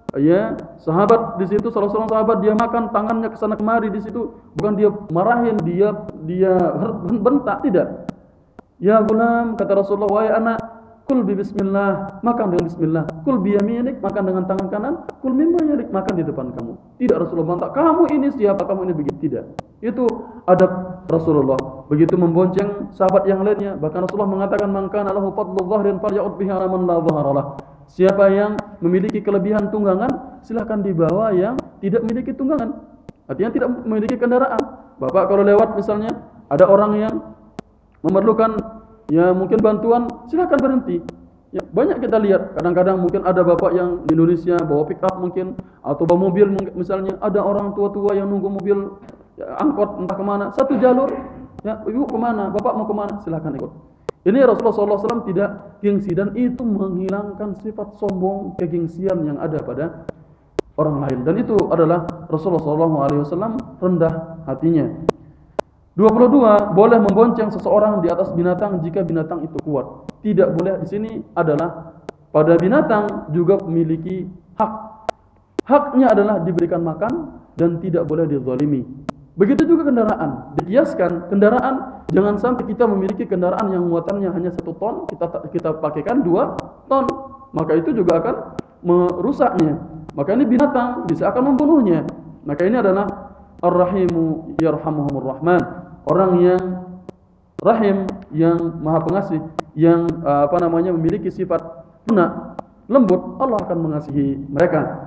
Ya, sahabat di situ salah seorang sahabat dia makan tangannya ke sana kemari di situ, bukan dia marahin, dia dia bentak, tidak. Ya gulam, kata Rasulullah, wahai anak, kul bi bismillah, makan dengan bismillah. Kul bi yaminik, makan dengan tangan kanan. Kul mimma yalik, makan di depan kamu. Tidak Rasulullah bentak, kamu ini siapa, kamu ini begitu. Tidak. Itu adab Rasulullah. Begitu membonceng sahabat yang lainnya. Bahkan Rasulullah mengatakan, man kana lahu fadlu dhahrin falya'ud bihi ala man la dhahara lah. Siapa yang memiliki kelebihan tunggangan, silahkan dibawa yang tidak memiliki tunggangan. Artinya tidak memiliki kendaraan. Bapak kalau lewat misalnya, ada orang yang memerlukan ya mungkin bantuan, silakan berhenti. Ya, banyak kita lihat, kadang-kadang mungkin ada bapak yang di Indonesia bawa pick up mungkin, atau bawa mobil misalnya, ada orang tua-tua yang nunggu mobil ya, angkot entah kemana, satu jalur, ya ibu kemana, bapak mau kemana, silakan ikut. Ini Rasulullah shallallahu alaihi wasallam tidak gengsi, dan itu menghilangkan sifat sombong, kegengsian yang ada pada orang lain, dan itu adalah Rasulullah shallallahu alaihi wasallam rendah hatinya. Dua puluh dua, boleh membonceng seseorang di atas binatang jika binatang itu kuat. Tidak boleh di sini adalah pada binatang juga memiliki hak. Haknya adalah diberikan makan dan tidak boleh dizalimi. Begitu juga kendaraan. Dikiaskan kendaraan, jangan sampai kita memiliki kendaraan yang muatannya hanya satu ton, kita kita pakaikan dua ton, maka itu juga akan merusaknya. Maka ini binatang bisa akan membunuhnya. Maka ini adalah Ar-Rahimu yarhamuhumur Rahman. Orang yang rahim, yang maha pengasih, yang apa namanya memiliki sifat lunak, lembut, Allah akan mengasihi mereka.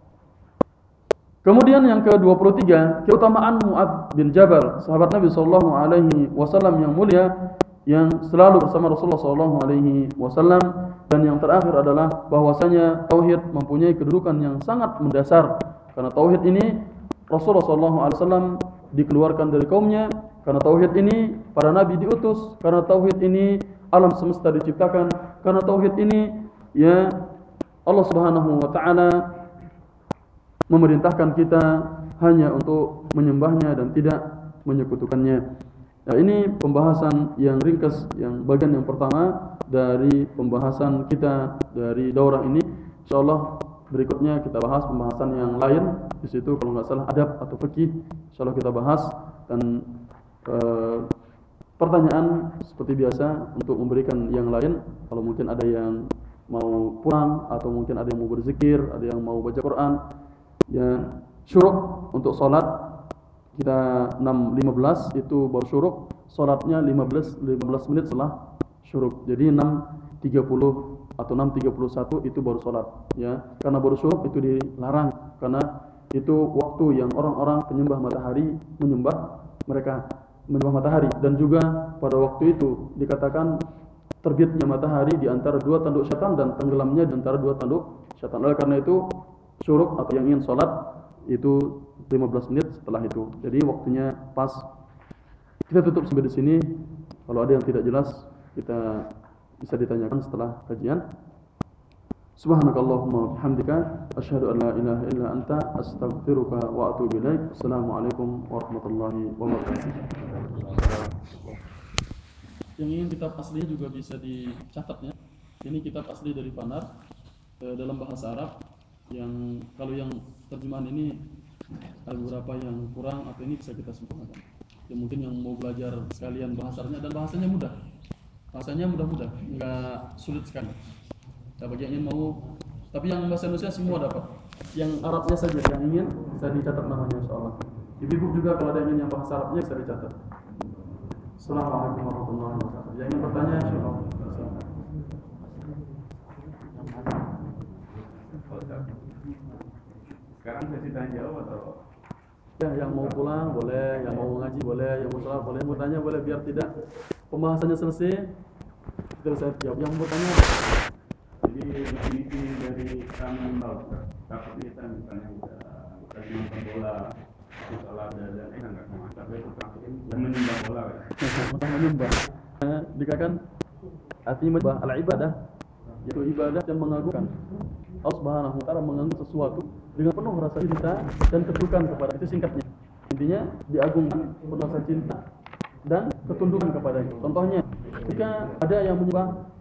Kemudian yang ke dua puluh tiga, keutamaan Mu'adz bin Jabal, sahabat Nabi sallallahu alaihi wasallam yang mulia, yang selalu bersama Rasulullah sallallahu alaihi wasallam. Dan yang terakhir adalah bahwasanya tauhid mempunyai kedudukan yang sangat mendasar. Karena tauhid ini Rasulullah sallallahu alaihi wasallam dikeluarkan dari kaumnya, karena tauhid ini para nabi diutus, karena tauhid ini alam semesta diciptakan, karena tauhid ini ya Allah Subhanahu wa taala memerintahkan kita hanya untuk menyembahnya dan tidak menyekutukannya. Nah, ini pembahasan yang ringkas, yang bagian yang pertama dari pembahasan kita dari daurah ini. Insyaallah berikutnya kita bahas pembahasan yang lain. Di situ kalau nggak salah adab atau fikih, insyaallah kita bahas. Dan eh, pertanyaan seperti biasa untuk memberikan yang lain. Kalau mungkin ada yang mau pulang, atau mungkin ada yang mau berzikir, ada yang mau baca Quran. Ya, syuruk untuk sholat kita enam lima belas itu baru syuruk, sholatnya lima belas menit setelah syuruk. Jadi enam tiga puluh atau enam tiga puluh satu itu baru sholat. Ya, karena baru syuruk itu dilarang, karena itu waktu yang orang-orang penyembah matahari menyembah mereka menyembah matahari, dan juga pada waktu itu dikatakan terbitnya matahari di antara dua tanduk syaitan dan tenggelamnya di antara dua tanduk syaitan. Oleh karena itu syuruk atau yang ingin sholat itu lima belas menit setelah itu. Jadi waktunya pas. Kita tutup sampai di sini. Kalau ada yang tidak jelas, kita bisa ditanyakan setelah kajian. Subhanakallahumma bihamdika asyhadu an la ilaha illa anta astaghfiruka wa atubu ilaik. Assalamualaikum warahmatullahi wabarakatuh. Yang ingin kitab aslinya juga bisa dicatat ya. Ini kitab asli dari Panar eh, dalam bahasa Arab. Yang kalau yang terjemahan ini ada beberapa yang kurang, atau ini bisa kita sempurnakan. Ya, mungkin yang mau belajar sekalian bahasanya, dan bahasanya mudah. Bahasanya mudah-mudah, enggak sulit sekali. Nah, bagi yang ingin mau, tapi yang bahasa Indonesia semua dapat. Yang Arabnya saja yang ingin bisa dicatat namanya insyaallah. Di buku juga kalau ada yang ingin yang bahasa Arabnya bisa dicatat. Assalamualaikum warahmatullahi wabarakatuh. Yang ingin bertanya insyaallah. Sekarang sesi tanya jawab atau? Ya, yang mau pulang boleh, yang mau ngaji boleh, yang mau sholat boleh, yang mau tanya boleh, biar tidak pembahasannya selesai. Kita bisa jawab. Yang mau tanya. Jadi definisi dari kami mental, tapi kita misalnya udah tadi nonton bola, sholat dan eh nggak sama, tapi yang menyembah bola kan? Masa menyembah? Dikatakan artinya menyembah al ibadah, yaitu ibadah yang mengagungkan. Allah Subhanahu wa taala menganggap sesuatu dengan penuh rasa cinta dan ketundukan kepada itu, singkatnya. Intinya diagungkan penuh rasa cinta dan ketundukan kepadanya. Contohnya, jika ada yang menyembah patung,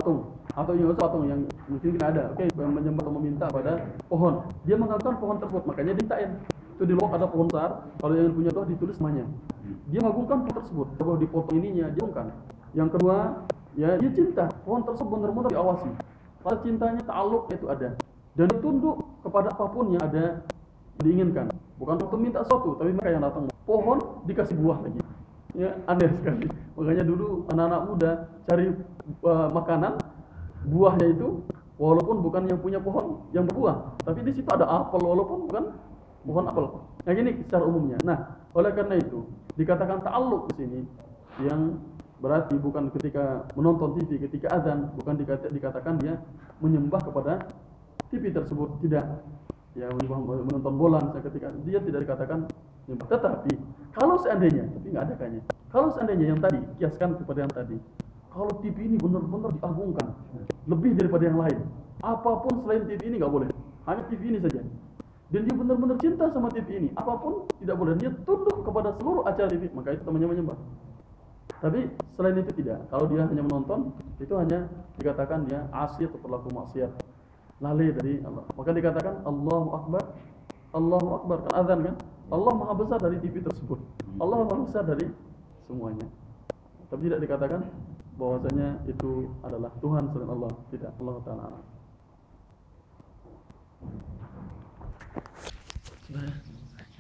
atau yang patung yang mungkin ada, oke, okay, menyembah atau meminta pada pohon, dia mengagungkan pohon tersebut, makanya dimintain. Itu di Lombok ada pohon besar, kalau yang punya doa ditulis namanya. Dia mengagungkan pohon tersebut, kalau dipotong ininya dia agungkan. Yang kedua, ya dia cinta pohon tersebut benar-benar diawasi. Rasa cintanya ta'alluq itu ada, dan tunduk kepada apapun yang ada diinginkan. Bukan untuk minta sesuatu, tapi mereka yang datang pohon dikasih buah lagi. Ya aneh sekali. Makanya dulu anak-anak muda cari uh, makanan, buahnya itu walaupun bukan yang punya pohon yang berbuah, tapi di situ ada apel walaupun bukan pohon apel. Nah ini secara umumnya. Nah, oleh karena itu dikatakan ta'alluq di sini yang berarti bukan ketika menonton T V, ketika azan, bukan dikata, dikatakan dia menyembah kepada T V tersebut, tidak. Ya menonton bola misalnya, ketika dia tidak dikatakan menyembah. Tetapi kalau seandainya, tapi nggak ada kayaknya. Kalau seandainya yang tadi kiaskan kepada yang tadi, kalau T V ini benar-benar diagungkan lebih daripada yang lain, apapun selain T V ini nggak boleh, hanya T V ini saja. Dan dia benar-benar cinta sama T V ini, apapun tidak boleh. Dia tunduk kepada seluruh acara T V, maka itu namanya menyembah. Tapi selain itu tidak. Kalau dia hanya menonton, itu hanya dikatakan dia asi atau pelaku maksiat, lalai dari Allah. Maka dikatakan Allahu Akbar, Allahu Akbar, kan azan kan? Allah maha besar dari T V tersebut. Allah maha besar dari semuanya. Tapi tidak dikatakan bahwasanya itu adalah Tuhan selain Allah. Tidak. Allah Ta'ala.